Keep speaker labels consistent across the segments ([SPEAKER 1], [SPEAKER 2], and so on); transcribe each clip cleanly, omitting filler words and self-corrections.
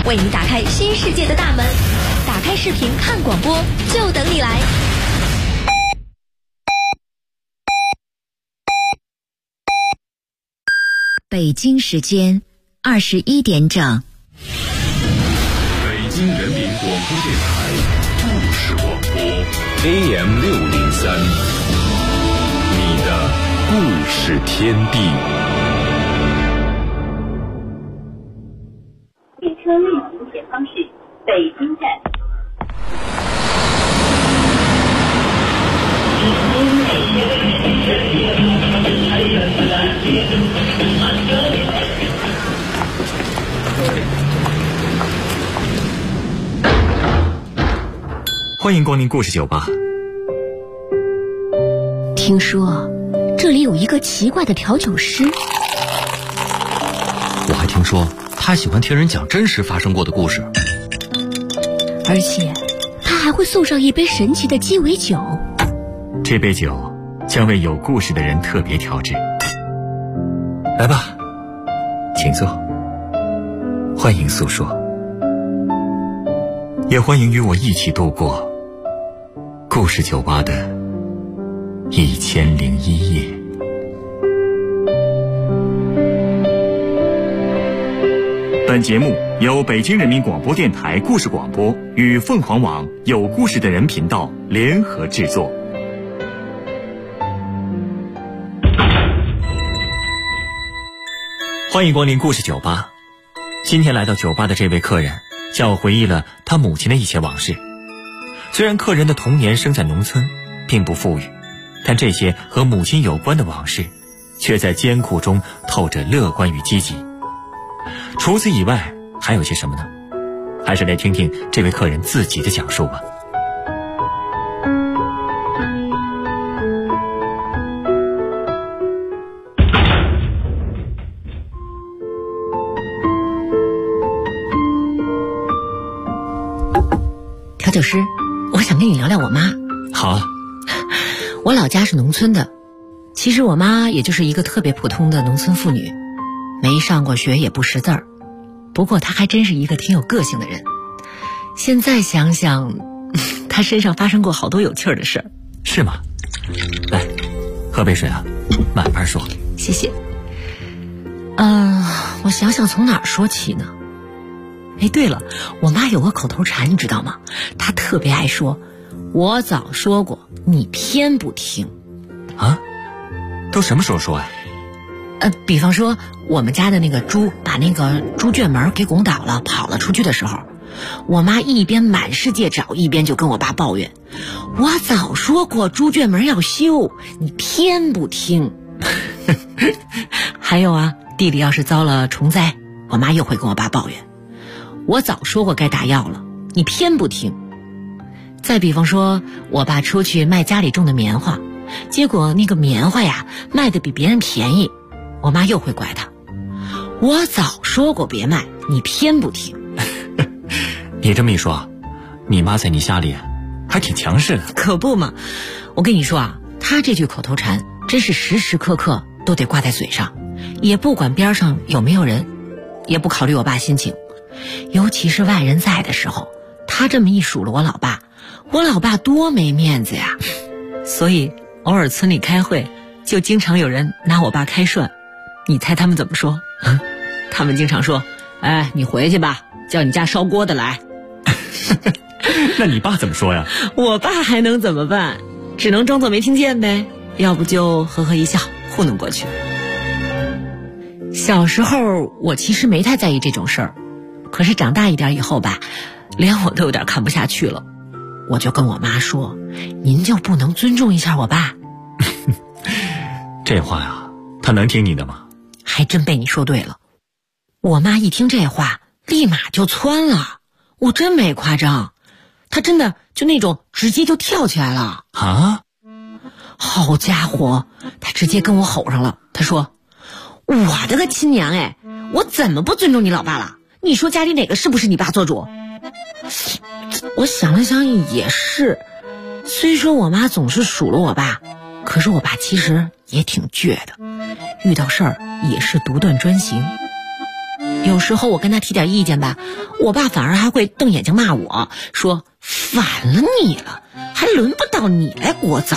[SPEAKER 1] 为你打开新世界的大门。打开视频看广播，就等你来。
[SPEAKER 2] 北京时间21点整。
[SPEAKER 3] 北京人民广播电台故事广播 AM603，你的故事天地。
[SPEAKER 4] 列车运行前方是北京站。
[SPEAKER 5] 欢迎光临故事酒吧。
[SPEAKER 1] 听说这里有一个奇怪的调酒师，
[SPEAKER 6] 我还听说他喜欢听人讲真实发生过的故事，
[SPEAKER 1] 而且他还会送上一杯神奇的鸡尾酒。
[SPEAKER 5] 这杯酒将为有故事的人特别调制。来吧，请坐，欢迎诉说，也欢迎与我一起度过故事酒吧的1001夜。本节目由北京人民广播电台故事广播与凤凰网有故事的人频道联合制作。欢迎光临故事酒吧。今天来到酒吧的这位客人向我回忆了他母亲的一些往事。虽然客人的童年生在农村，并不富裕，但这些和母亲有关的往事却在艰苦中透着乐观与积极。除此以外还有些什么呢？还是来听听这位客人自己的讲述吧。
[SPEAKER 7] 调酒师，我想跟你聊聊我妈。
[SPEAKER 5] 好啊。
[SPEAKER 7] 我老家是农村的，其实我妈也就是一个特别普通的农村妇女，没上过学也不识字儿，不过她还真是一个挺有个性的人。现在想想，她身上发生过好多有趣的事儿。
[SPEAKER 5] 是吗？来，喝杯水啊，慢慢说。
[SPEAKER 7] 谢谢。我想想从哪儿说起呢？哎，对了，我妈有个口头禅，你知道吗？她特别爱说我早说过，你偏不听。
[SPEAKER 5] 啊？都什么时候说呀？
[SPEAKER 7] 比方说我们家的那个猪把那个猪圈门给拱倒了，跑了出去的时候，我妈一边满世界找，一边就跟我爸抱怨，我早说过猪圈门要修，你偏不听。还有啊，地里要是遭了虫灾，我妈又会跟我爸抱怨，我早说过该打药了，你偏不听。再比方说我爸出去卖家里种的棉花，结果那个棉花呀卖得比别人便宜，我妈又会怪他，我早说过别卖，你偏不听。
[SPEAKER 5] 你这么一说，你妈在你家里还挺强势的。
[SPEAKER 7] 可不嘛，我跟你说啊，她这句口头禅真是时时刻刻都得挂在嘴上，也不管边上有没有人，也不考虑我爸心情。尤其是外人在的时候，她这么一数落我老爸，我老爸多没面子呀。所以偶尔村里开会，就经常有人拿我爸开涮。你猜他们怎么说？他们经常说，哎，你回去吧，叫你家烧锅的来。
[SPEAKER 5] 那你爸怎么说呀？
[SPEAKER 7] 我爸还能怎么办？只能装作没听见呗，要不就呵呵一笑糊弄过去。小时候我其实没太在意这种事儿，可是长大一点以后吧，连我都有点看不下去了。我就跟我妈说，您就不能尊重一下我爸？
[SPEAKER 5] 这话呀，他能听你的吗？
[SPEAKER 7] 还真被你说对了。我妈一听这话立马就蹿了，我真没夸张，她真的就那种直接就跳起来了
[SPEAKER 5] 啊！
[SPEAKER 7] 好家伙，她直接跟我吼上了，她说，我的个亲娘哎，我怎么不尊重你老爸了？你说家里哪个是不是你爸做主？我想了想也是，虽说我妈总是数落我爸，可是我爸其实也挺倔的，遇到事儿也是独断专行。 有时候我跟他提点意见吧，我爸反而还会瞪眼睛骂我，说烦了你了，还轮不到你来聒噪。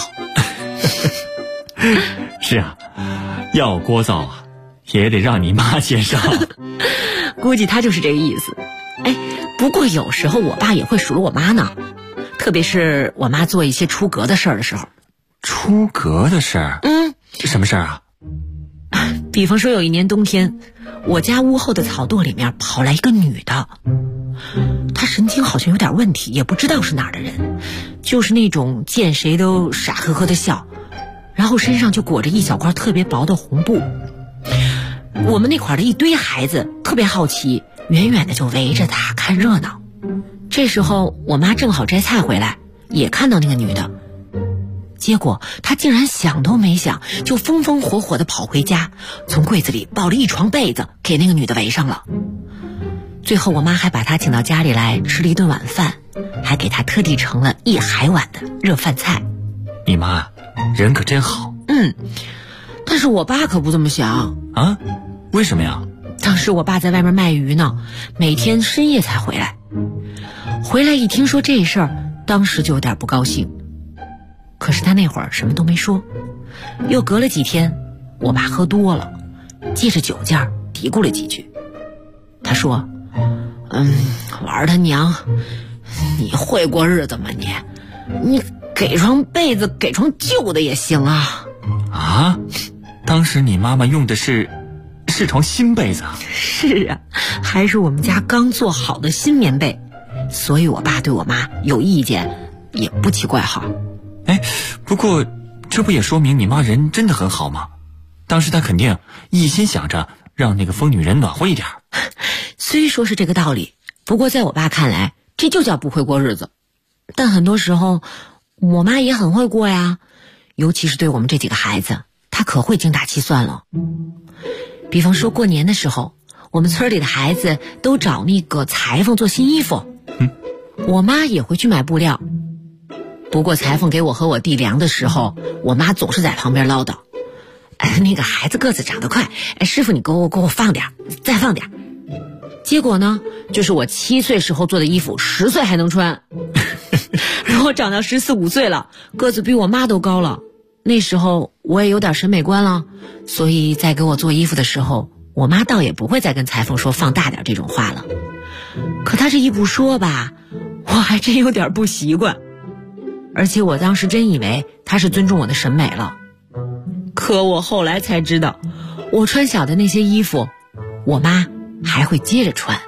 [SPEAKER 5] 是啊，要聒噪啊，也得让你妈先上。
[SPEAKER 7] 估计他就是这个意思。不过有时候我爸也会数落我妈呢，特别是我妈做一些出格的事儿的时候。
[SPEAKER 5] 出格的事儿？什么事儿啊？
[SPEAKER 7] 比方说有一年冬天，我家屋后的草垛里面跑来一个女的，她神经好像有点问题，也不知道是哪儿的人，就是那种见谁都傻呵呵的笑，然后身上就裹着一小块特别薄的红布。我们那块的一堆孩子特别好奇，远远的就围着她看热闹。这时候我妈正好摘菜回来，也看到那个女的，结果她竟然想都没想，就风风火火地跑回家，从柜子里抱了一床被子给那个女的围上了。最后我妈还把她请到家里来吃了一顿晚饭，还给她特地盛了一海碗的热饭菜。
[SPEAKER 5] 你妈人可真好。
[SPEAKER 7] 但是我爸可不这么想
[SPEAKER 5] 啊？为什么呀？
[SPEAKER 7] 当时我爸在外面卖鱼呢，每天深夜才回来。回来一听说这事儿，当时就有点不高兴。可是他那会儿什么都没说。又隔了几天，我爸喝多了，借着酒劲儿嘀咕了几句。他说：婉儿他娘，你会过日子吗你给床被子给床旧的也行啊。
[SPEAKER 5] 啊？当时你妈妈用的是床新被子啊？
[SPEAKER 7] 是啊，还是我们家刚做好的新棉被，所以我爸对我妈有意见也不奇怪哈。
[SPEAKER 5] 不过这不也说明你妈人真的很好吗？当时她肯定一心想着让那个疯女人暖和一点。
[SPEAKER 7] 虽说是这个道理，不过在我爸看来，这就叫不会过日子。但很多时候我妈也很会过呀，尤其是对我们这几个孩子，她可会精打细算了。比方说过年的时候，我们村里的孩子都找那个裁缝做新衣服，我妈也会去买布料。不过裁缝给我和我弟量的时候，我妈总是在旁边唠叨：那个孩子个子长得快，师傅你给我放点，再放点。结果呢，就是我7岁时候做的衣服10岁还能穿。等我长到14、15岁了，个子比我妈都高了，那时候我也有点审美观了，所以在给我做衣服的时候，我妈倒也不会再跟裁缝说放大点这种话了。可她这一不说吧，我还真有点不习惯，而且我当时真以为她是尊重我的审美了。可我后来才知道，我穿小的那些衣服，我妈还会接着穿。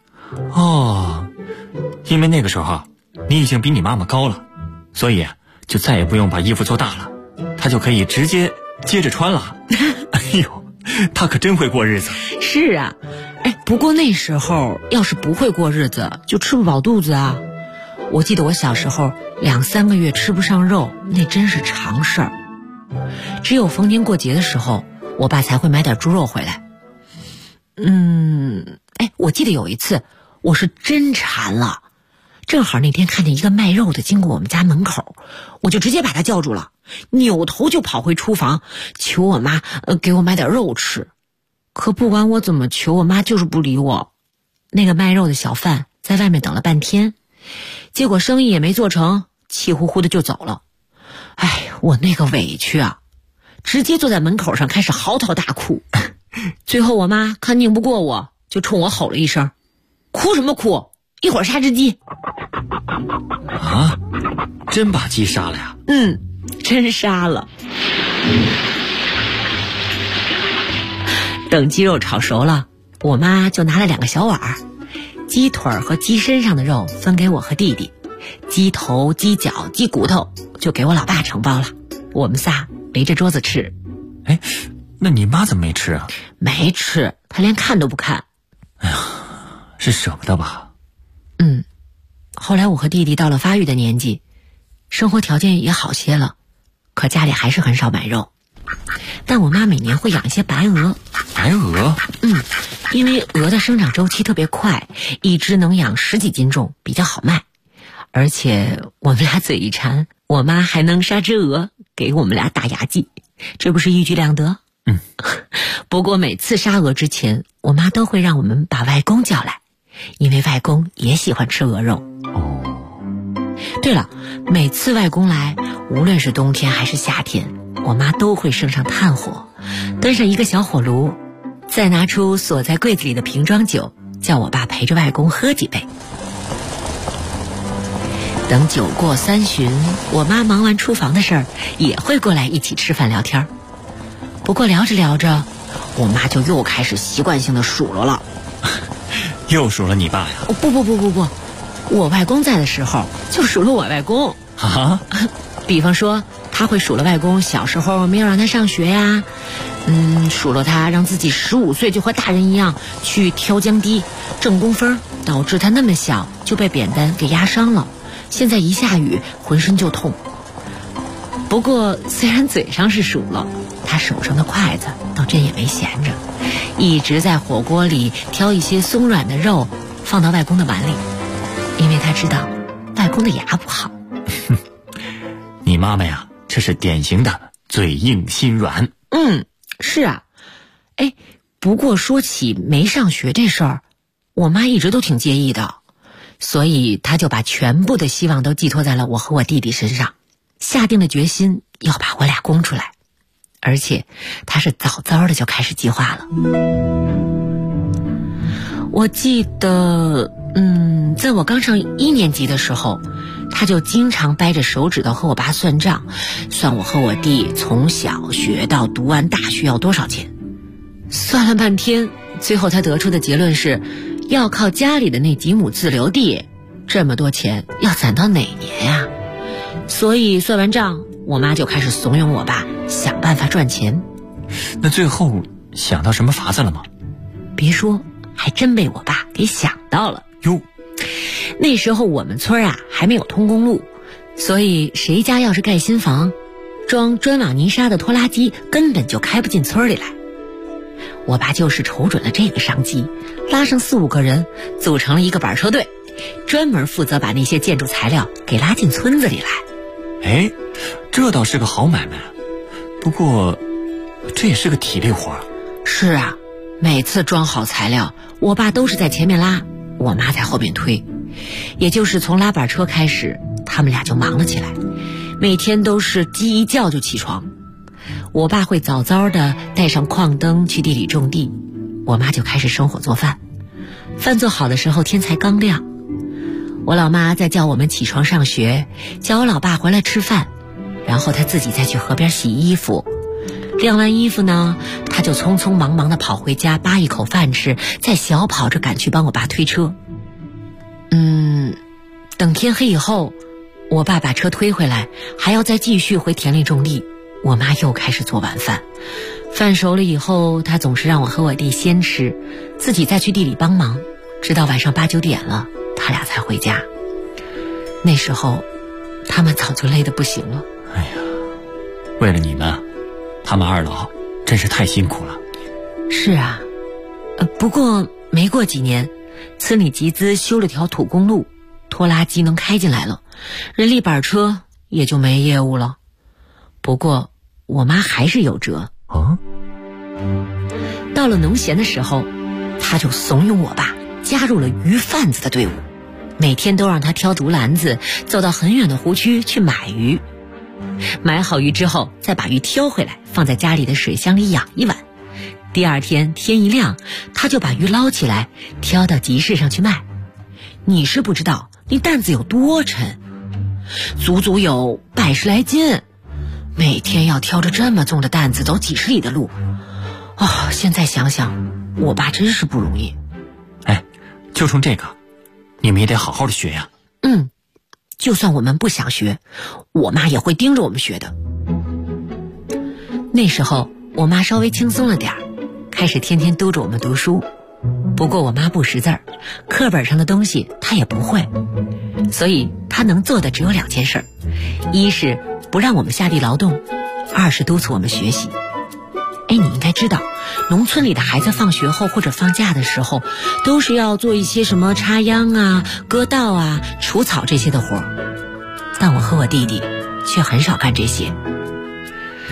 [SPEAKER 5] 因为那个时候你已经比你妈妈高了，所以就再也不用把衣服做大了，她就可以直接接着穿了。她可真会过日子。
[SPEAKER 7] 是啊，不过那时候要是不会过日子，就吃不饱肚子啊。我记得我小时候2、3个月吃不上肉，那真是常事儿。只有逢年过节的时候，我爸才会买点猪肉回来。我记得有一次我是真馋了，正好那天看见一个卖肉的经过我们家门口，我就直接把他叫住了，扭头就跑回厨房求我妈给我买点肉吃。可不管我怎么求，我妈就是不理我。那个卖肉的小贩在外面等了半天，结果生意也没做成，气呼呼的就走了。我那个委屈啊，直接坐在门口上开始嚎啕大哭。最后我妈看拧不过我，就冲我吼了一声：哭什么哭，一会儿杀只鸡。
[SPEAKER 5] 啊？真把鸡杀了呀？
[SPEAKER 7] 真杀了。等鸡肉炒熟了，我妈就拿了2个小碗，鸡腿和鸡身上的肉分给我和弟弟，鸡头、鸡脚、鸡骨头就给我老爸承包了，我们仨围着桌子吃。
[SPEAKER 5] 那你妈怎么没吃啊？
[SPEAKER 7] 没吃，她连看都不看。
[SPEAKER 5] 是舍不得吧？
[SPEAKER 7] 后来我和弟弟到了发育的年纪，生活条件也好些了，可家里还是很少买肉。但我妈每年会养一些白鹅。
[SPEAKER 5] 白鹅？
[SPEAKER 7] 因为鹅的生长周期特别快，一只能养10几斤重，比较好卖。而且我们俩嘴一馋，我妈还能杀只鹅给我们俩打牙祭，这不是一举两得？ 不过每次杀鹅之前，我妈都会让我们把外公叫来，因为外公也喜欢吃鹅肉。对了，每次外公来，无论是冬天还是夏天，我妈都会生上炭火，端上一个小火炉，再拿出锁在柜子里的瓶装酒，叫我爸陪着外公喝几杯。等酒过3巡，我妈忙完厨房的事儿，也会过来一起吃饭聊天。不过聊着聊着，我妈就又开始习惯性的数落了。
[SPEAKER 5] 又数了你爸呀？
[SPEAKER 7] 不，我外公在的时候就数落我外公
[SPEAKER 5] 啊。
[SPEAKER 7] 比方说他会数落外公小时候没有让他上学呀，数落他让自己15岁就和大人一样去挑江堤挣工分，导致他那么小就被扁担给压伤了，现在一下雨浑身就痛。不过虽然嘴上是数落，他手上的筷子倒真也没闲着，一直在火锅里挑一些松软的肉放到外公的碗里，因为他知道外公的牙不好。
[SPEAKER 5] 你妈妈呀，这是典型的嘴硬心软。
[SPEAKER 7] 是啊。不过说起没上学这事儿，我妈一直都挺介意的，所以她就把全部的希望都寄托在了我和我弟弟身上，下定了决心要把我俩供出来，而且她是早早的就开始计划了。我记得在我刚上1年级的时候，他就经常掰着手指头和我爸算账，算我和我弟从小学到读完大学要多少钱。算了半天，最后他得出的结论是要靠家里的那几亩自留地，这么多钱要攒到哪年呀？所以算完账，我妈就开始怂恿我爸想办法赚钱。
[SPEAKER 5] 那最后想到什么法子了吗？
[SPEAKER 7] 别说，还真被我爸给想到了
[SPEAKER 5] 哟。
[SPEAKER 7] 那时候我们村啊还没有通公路，所以谁家要是盖新房，装砖瓦泥沙的拖拉机根本就开不进村里来。我爸就是瞅准了这个商机，拉上4-5个人组成了一个板车队，专门负责把那些建筑材料给拉进村子里来。
[SPEAKER 5] 这倒是个好买卖，不过这也是个体力活。
[SPEAKER 7] 是啊，每次装好材料，我爸都是在前面拉，我妈在后面推。也就是从拉板车开始，他们俩就忙了起来，每天都是鸡一叫就起床。我爸会早早的带上矿灯去地里种地，我妈就开始生火做饭。饭做好的时候天才刚亮，我老妈再叫我们起床上学，叫我老爸回来吃饭，然后她自己再去河边洗衣服。晾完衣服呢，她就匆匆忙忙的跑回家扒一口饭吃，再小跑着赶去帮我爸推车。等天黑以后，我爸把车推回来，还要再继续回田里种地，我妈又开始做晚饭。饭熟了以后，她总是让我和我弟先吃，自己再去地里帮忙，直到晚上8-9点了，他俩才回家。那时候他们早就累得不行了。
[SPEAKER 5] 为了你们，他们2老真是太辛苦了。
[SPEAKER 7] 是啊，不过没过几年，村里集资修了条土公路，拖拉机能开进来了，人力板车也就没业务了。不过我妈还是有辙。到了农闲的时候，她就怂恿我爸加入了鱼贩子的队伍，每天都让他挑竹篮子走到很远的湖区去买鱼，买好鱼之后再把鱼挑回来放在家里的水箱里养一晚。第二天天一亮，他就把鱼捞起来挑到集市上去卖。你是不知道那担子有多沉，足足有100来斤，每天要挑着这么重的担子走几十里的路。现在想想，我爸真是不容易。
[SPEAKER 5] 就冲这个，你们也得好好的学呀。
[SPEAKER 7] 就算我们不想学，我妈也会盯着我们学的。那时候我妈稍微轻松了点儿，开始天天督着我们读书。不过我妈不识字儿，课本上的东西她也不会，所以她能做的只有2件事，一是不让我们下地劳动，2是督促我们学习。你应该知道，农村里的孩子放学后或者放假的时候，都是要做一些什么插秧啊、割稻啊、除草这些的活，但我和我弟弟却很少干这些。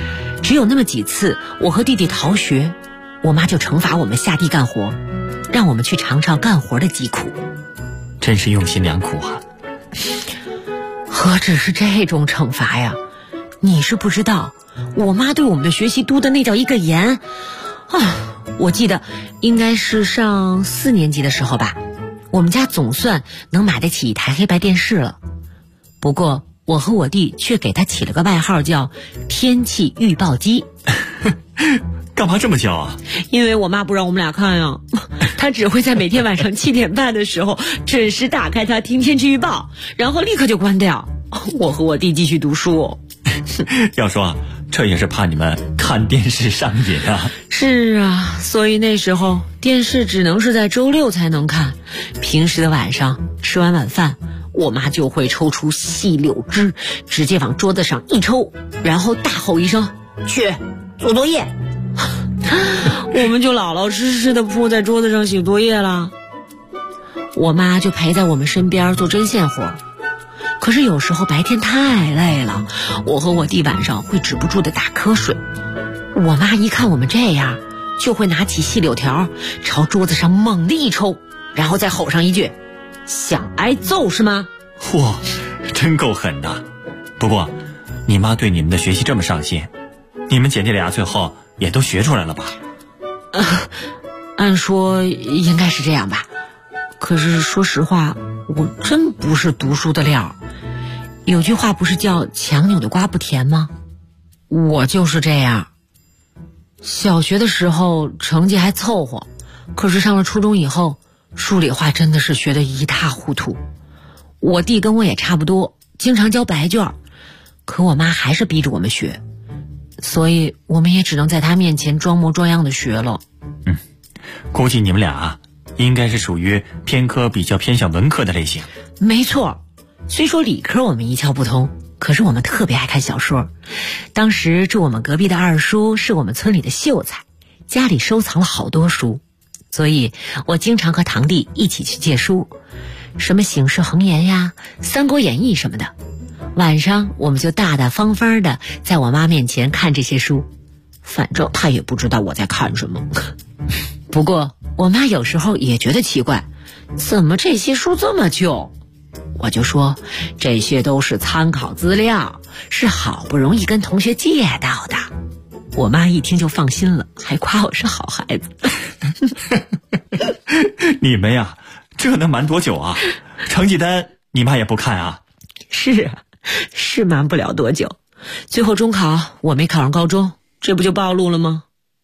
[SPEAKER 7] 只有那么几次，我和弟弟逃学，我妈就惩罚我们下地干活，让我们去尝尝干活的疾苦。
[SPEAKER 5] 真是用心良苦啊！
[SPEAKER 7] 何止是这种惩罚呀，你是不知道，我妈对我们的学习督的那叫一个严啊！我记得应该是上4年级的时候吧，我们家总算能买得起一台黑白电视了。不过我和我弟却给他起了个外号叫天气预报机。
[SPEAKER 5] 干嘛这么叫啊？
[SPEAKER 7] 因为我妈不让我们俩看呀，她只会在每天晚上7点半的时候准时打开它听天气预报，然后立刻就关掉。我和我弟继续读书。
[SPEAKER 5] 要说啊，这也是怕你们看电视上瘾啊。
[SPEAKER 7] 是啊，所以那时候电视只能是在周6才能看，平时的晚上吃完晚饭，我妈就会抽出细柳枝，直接往桌子上一抽，然后大吼一声：“去做作业！”我们就老老实实的扑在桌子上写作业了。我妈就陪在我们身边做针线活。可是有时候白天太累了，我和我弟晚上会止不住的打瞌睡。我妈一看我们这样，就会拿起细柳条朝桌子上猛地一抽，然后再吼上一句：“想挨揍是吗？”
[SPEAKER 5] 嚯，真够狠的。不过你妈对你们的学习这么上心，你们姐弟俩最后也都学出来了吧？
[SPEAKER 7] 按说应该是这样吧。可是说实话，我真不是读书的料。有句话不是叫强扭的瓜不甜吗？我就是这样。小学的时候成绩还凑合，可是上了初中以后，数理化真的是学得一塌糊涂。我弟跟我也差不多，经常交白卷，可我妈还是逼着我们学，所以我们也只能在她面前装模作样的学了。
[SPEAKER 5] 估计你们俩应该是属于偏科比较偏向文科的类型。
[SPEAKER 7] 没错，虽说理科我们一窍不通，可是我们特别爱看小说。当时住我们隔壁的二叔是我们村里的秀才，家里收藏了好多书，所以我经常和堂弟一起去借书，什么醒世恒言呀、三国演义什么的。晚上我们就大大方方的在我妈面前看这些书，反正她也不知道我在看什么。不过我妈有时候也觉得奇怪，怎么这些书这么旧？我就说这些都是参考资料，是好不容易跟同学借到的。我妈一听就放心了，还夸我是好孩子。
[SPEAKER 5] 你们呀，这能瞒多久啊？成绩单你妈也不看啊？
[SPEAKER 7] 是啊，是瞒不了多久。最后中考我没考上高中，这不就暴露了吗？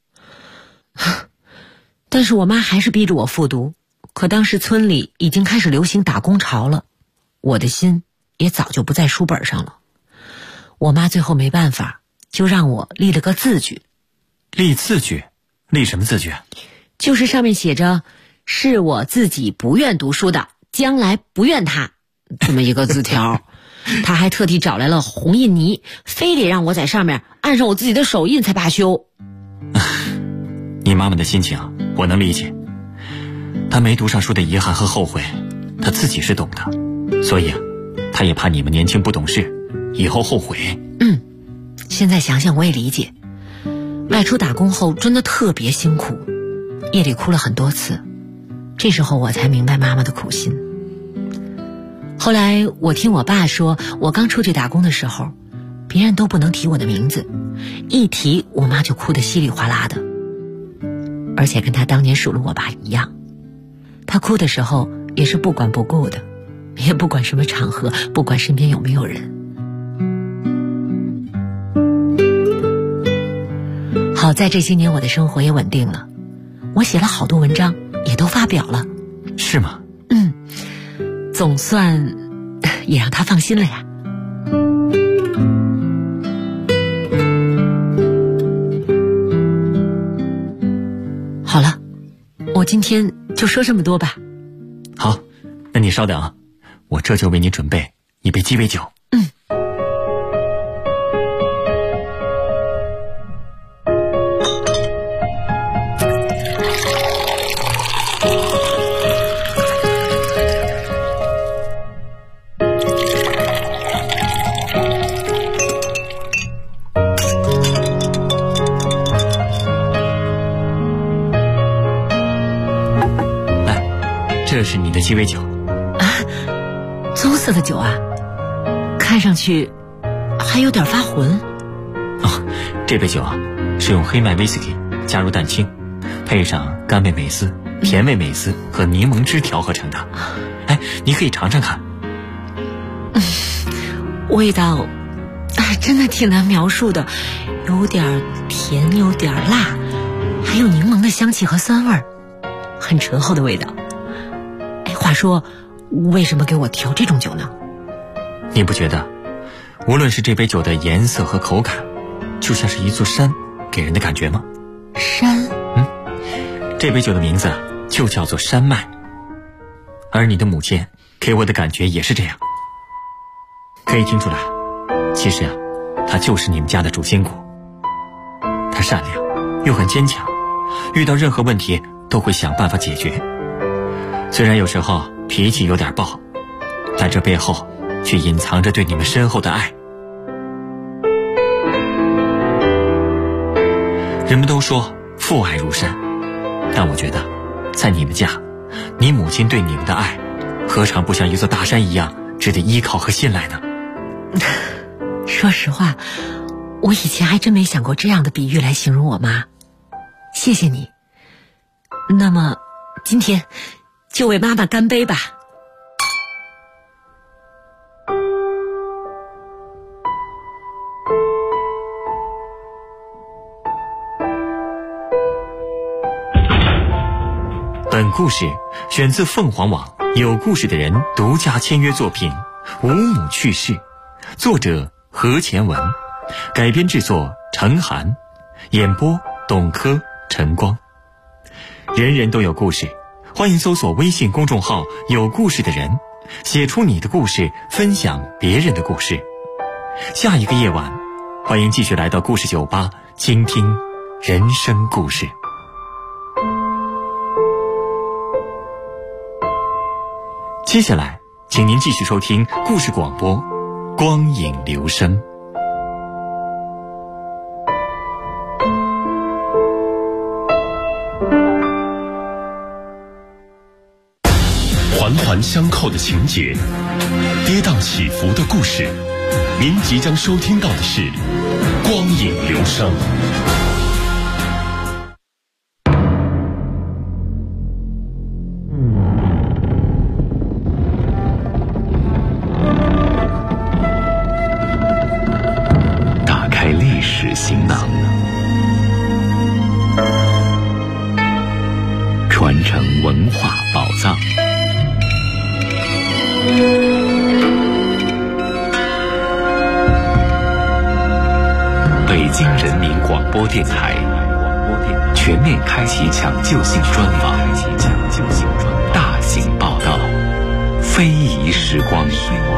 [SPEAKER 7] 但是我妈还是逼着我复读，可当时村里已经开始流行打工潮了，我的心也早就不在书本上了。我妈最后没办法，就让我立了个字据。
[SPEAKER 5] 立字据？立什么字据？
[SPEAKER 7] 就是上面写着是我自己不愿读书的，将来不怨他，这么一个字条。他还特地找来了红印泥，非得让我在上面按上我自己的手印才罢休。
[SPEAKER 5] 你妈妈的心情我能理解，她没读上书的遗憾和后悔，她自己是懂的，所以她也怕你们年轻不懂事，以后后悔。
[SPEAKER 7] 现在想想我也理解，外出打工后真的特别辛苦，夜里哭了很多次，这时候我才明白妈妈的苦心。后来我听我爸说，我刚出去打工的时候，别人都不能提我的名字，一提我妈就哭得稀里哗啦的，而且跟她当年数落我爸一样。她哭的时候也是不管不顾的，也不管什么场合，不管身边有没有人。好在这些年我的生活也稳定了，我写了好多文章，也都发表了。
[SPEAKER 5] 是吗？
[SPEAKER 7] 总算也让他放心了呀。好了，我今天就说这么多吧。
[SPEAKER 5] 好，那你稍等啊，我这就为你准备一杯鸡尾酒。 的鸡尾酒。
[SPEAKER 7] 棕色的酒啊，看上去还有点发浑。
[SPEAKER 5] 这杯酒啊，是用黑麦威士忌加入蛋清，配上甘味美思、甜味美思和柠檬汁调合成的。你可以尝尝看。
[SPEAKER 7] 味道真的挺难描述的，有点甜，有点辣，还有柠檬的香气和酸味，很醇厚的味道。话说，为什么给我调这种酒呢？
[SPEAKER 5] 你不觉得无论是这杯酒的颜色和口感，就像是一座山给人的感觉吗？
[SPEAKER 7] 山？
[SPEAKER 5] 这杯酒的名字就叫做山脉，而你的母亲给我的感觉也是这样。可以听出来，其实她就是你们家的主心骨。她善良又很坚强，遇到任何问题都会想办法解决。虽然有时候脾气有点暴，但这背后却隐藏着对你们深厚的爱。人们都说父爱如山，但我觉得在你们家，你母亲对你们的爱何尝不像一座大山一样值得依靠和信赖呢？
[SPEAKER 7] 说实话，我以前还真没想过这样的比喻来形容我妈。谢谢你。那么今天就为妈妈干杯吧。
[SPEAKER 5] 本故事选自凤凰网有故事的人独家签约作品《吴母去世》，作者何乾文，改编制作程涵，演播董珂、陈光。人人都有故事，欢迎搜索微信公众号有故事的人，写出你的故事，分享别人的故事。下一个夜晚，欢迎继续来到故事酒吧，倾听人生故事。接下来请您继续收听故事广播《光影留声》。
[SPEAKER 3] 环环相扣的情节，跌宕起伏的故事，您即将收听到的是《光影留声》。打开历史行囊，传承文化宝藏。北京人民广播电台全面开启抢救性专访，大型报道，非遗时光。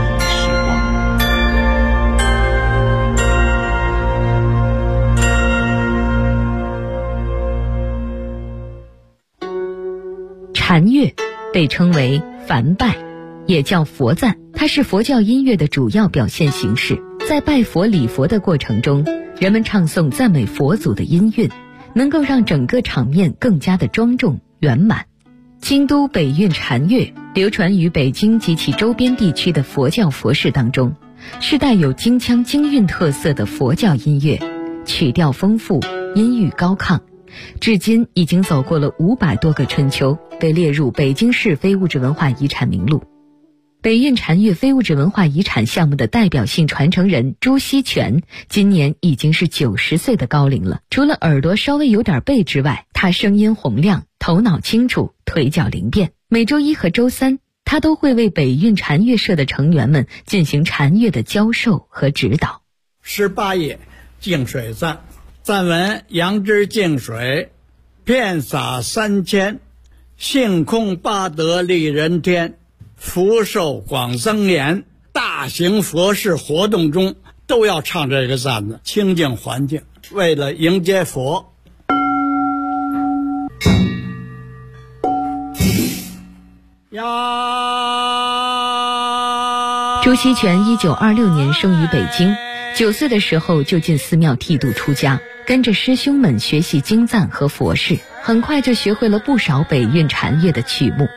[SPEAKER 2] 禅乐被称为梵拜，也叫佛赞，它是佛教音乐的主要表现形式。在拜佛礼佛的过程中，人们唱诵赞美佛祖的音韵，能够让整个场面更加的庄重圆满。京都北韵禅乐流传于北京及其周边地区的佛教佛事当中，是带有京腔京韵特色的佛教音乐，曲调丰富，音域高亢，至今已经走过了500多个春秋，被列入北京市非物质文化遗产名录。北韵禅乐非物质文化遗产项目的代表性传承人朱锡全今年已经是90岁的高龄了。除了耳朵稍微有点背之外，他声音洪亮，头脑清楚，腿脚灵便。每周1和周3，他都会为北韵禅乐社的成员们进行禅乐的教授和指导。
[SPEAKER 8] 18页净水赞，赞文：杨枝净水，遍洒3000，性空八德利人天，福寿广增延。大型佛事活动中都要唱这个赞子，清净环境，为了迎接佛。
[SPEAKER 2] 朱锡全1926年生于北京，9岁的时候就进寺庙剃度出家，跟着师兄们学习经赞和佛事，很快就学会了不少北韵禅乐的曲目。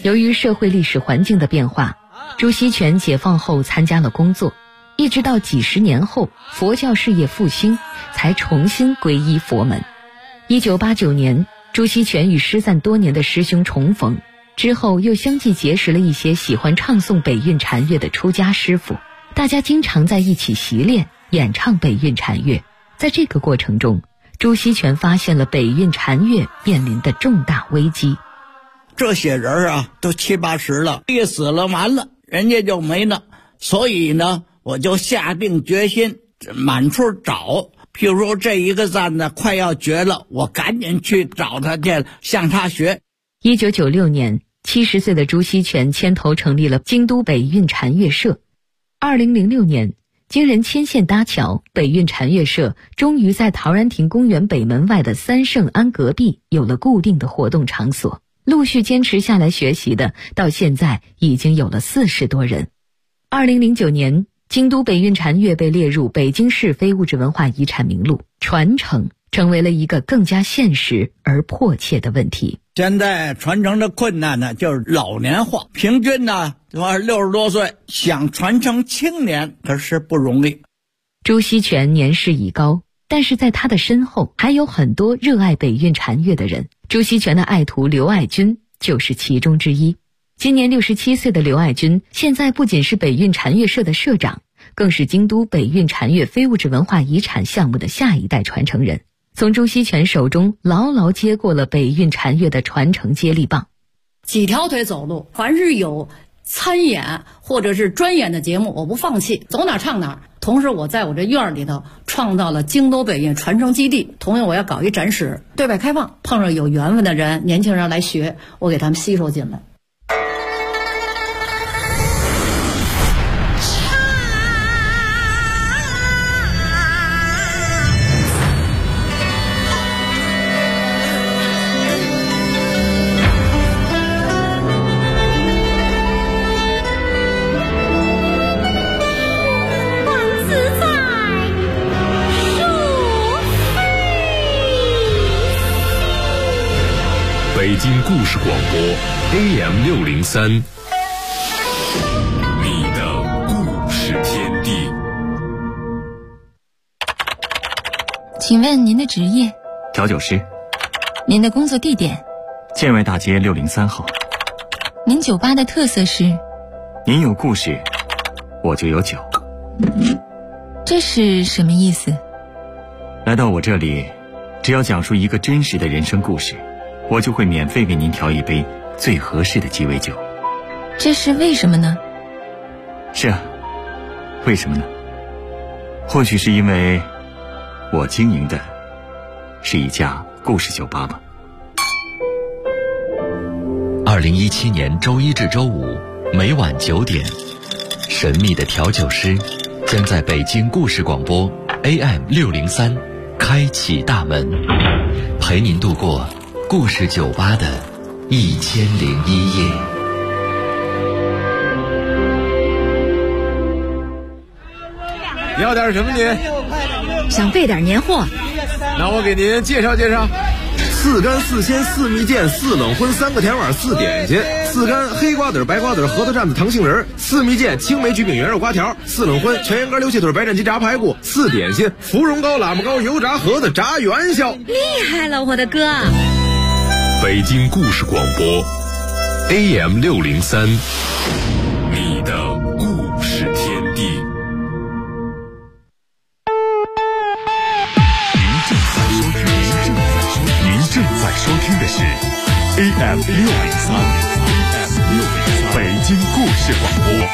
[SPEAKER 2] 由于社会历史环境的变化，朱锡全解放后参加了工作，一直到几十年后佛教事业复兴，才重新皈依佛门。1989年，朱锡全与失散多年的师兄重逢，之后又相继结识了一些喜欢唱诵北韵禅乐的出家师傅，大家经常在一起习练演唱北韵禅乐。在这个过程中，朱锡全发现了北韵禅乐面临的重大危机。
[SPEAKER 8] 这些人啊，都70、80了，一死了完了，人家就没了。所以呢，我就下定决心满处找。譬如说这一个赞呢快要绝了，我赶紧去找他去，向他学。
[SPEAKER 2] 1996年，70岁的朱锡全牵头成立了京都北韵禅乐社。2006年，经人牵线搭桥，北韵禅乐社终于在陶然亭公园北门外的三圣庵隔壁有了固定的活动场所。陆续坚持下来学习的，到现在已经有了40多人。2009年，京都北韵禅乐被列入北京市非物质文化遗产名录，传承成为了一个更加现实而迫切的问题。
[SPEAKER 8] 现在传承的困难呢，就是老年化，平均呢60多岁，想传承青年可是不容易。
[SPEAKER 2] 朱锡全年事已高，但是在他的身后还有很多热爱北韵禅乐的人。朱锡全的爱徒刘爱军就是其中之一。今年67岁的刘爱军，现在不仅是北韵禅乐社的社长，更是京都北韵禅乐非物质文化遗产项目的下一代传承人，从朱锡全手中牢牢接过了北韵禅乐的传承接力棒。
[SPEAKER 9] 几条腿走路，凡是有参演或者是专演的节目，我不放弃，走哪唱哪。同时我在我这院里头创造了京都北韵传承基地，同样我要搞一展示，对外开放，碰上有缘分的人，年轻人来学，我给他们吸收进来。
[SPEAKER 3] 北京故事广播 AM603， 你的故事天地。
[SPEAKER 1] 请问您的职业？
[SPEAKER 5] 调酒师。
[SPEAKER 1] 您的工作地点？
[SPEAKER 5] 建外大街603号。
[SPEAKER 1] 您酒吧的特色是？
[SPEAKER 5] 您有故事，我就有酒。
[SPEAKER 1] 这是什么意思？
[SPEAKER 5] 来到我这里，只要讲述一个真实的人生故事，我就会免费给您调一杯最合适的鸡尾酒。
[SPEAKER 1] 这是为什么呢？
[SPEAKER 5] 是啊，为什么呢？或许是因为我经营的是一家故事酒吧吧。
[SPEAKER 6] 2017年周一至周五每晚9点，神秘的调酒师将在北京故事广播 AM603 开启大门，陪您度过故事酒吧的1001夜。
[SPEAKER 10] 你要点什么您？
[SPEAKER 1] 想备点年货。
[SPEAKER 10] 那我给您介绍介绍。
[SPEAKER 11] 4干4鲜4蜜饯4冷荤3个甜碗4点心，4干黑瓜子白瓜子核桃蘸子糖杏仁，4蜜饯青梅焗饼圆肉瓜条，4冷荤全羊肝溜蟹腿白斩鸡炸排骨，4点心芙蓉糕喇嘛糕油炸盒子炸元宵。
[SPEAKER 1] 厉害了，我的哥！
[SPEAKER 3] 北京故事广播 AM603， 你的故事天地。
[SPEAKER 12] 您正在收听的是 AM603， 北京故事广播。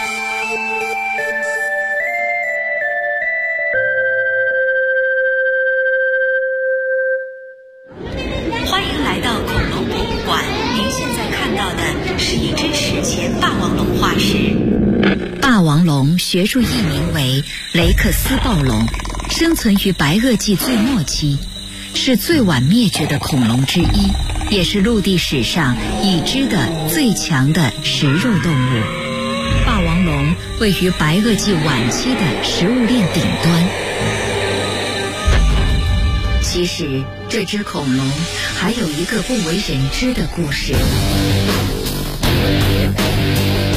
[SPEAKER 7] 欢迎来到恐龙博物馆，您现在看到的是一只史前霸王龙化石。霸王龙学术译名为雷克斯暴龙，生存于白垩纪最末期，是最晚灭绝的恐龙之一，也是陆地史上已知的最强的食肉动物。霸王龙位于白垩纪晚期的食物链顶端。其实这只恐龙还有一个不为人知的故事。